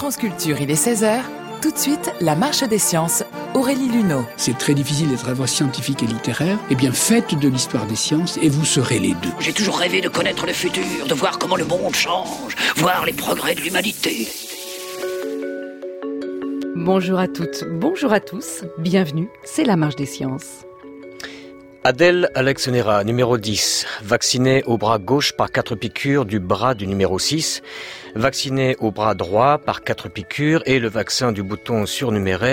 France Culture, il est 16h. Tout de suite, la marche des sciences. Aurélie Luneau. C'est très difficile d'être à la fois scientifique et littéraire. Eh bien, faites de l'histoire des sciences et vous serez les deux. J'ai toujours rêvé de connaître le futur, de voir comment le monde change, voir les progrès de l'humanité. Bonjour à toutes, bonjour à tous, bienvenue, c'est la marche des sciences. Adèle Alexonera, numéro 10, vaccinée au bras gauche par 4 piqûres du bras du numéro 6, vaccinée au bras droit par 4 piqûres et le vaccin du bouton surnuméraire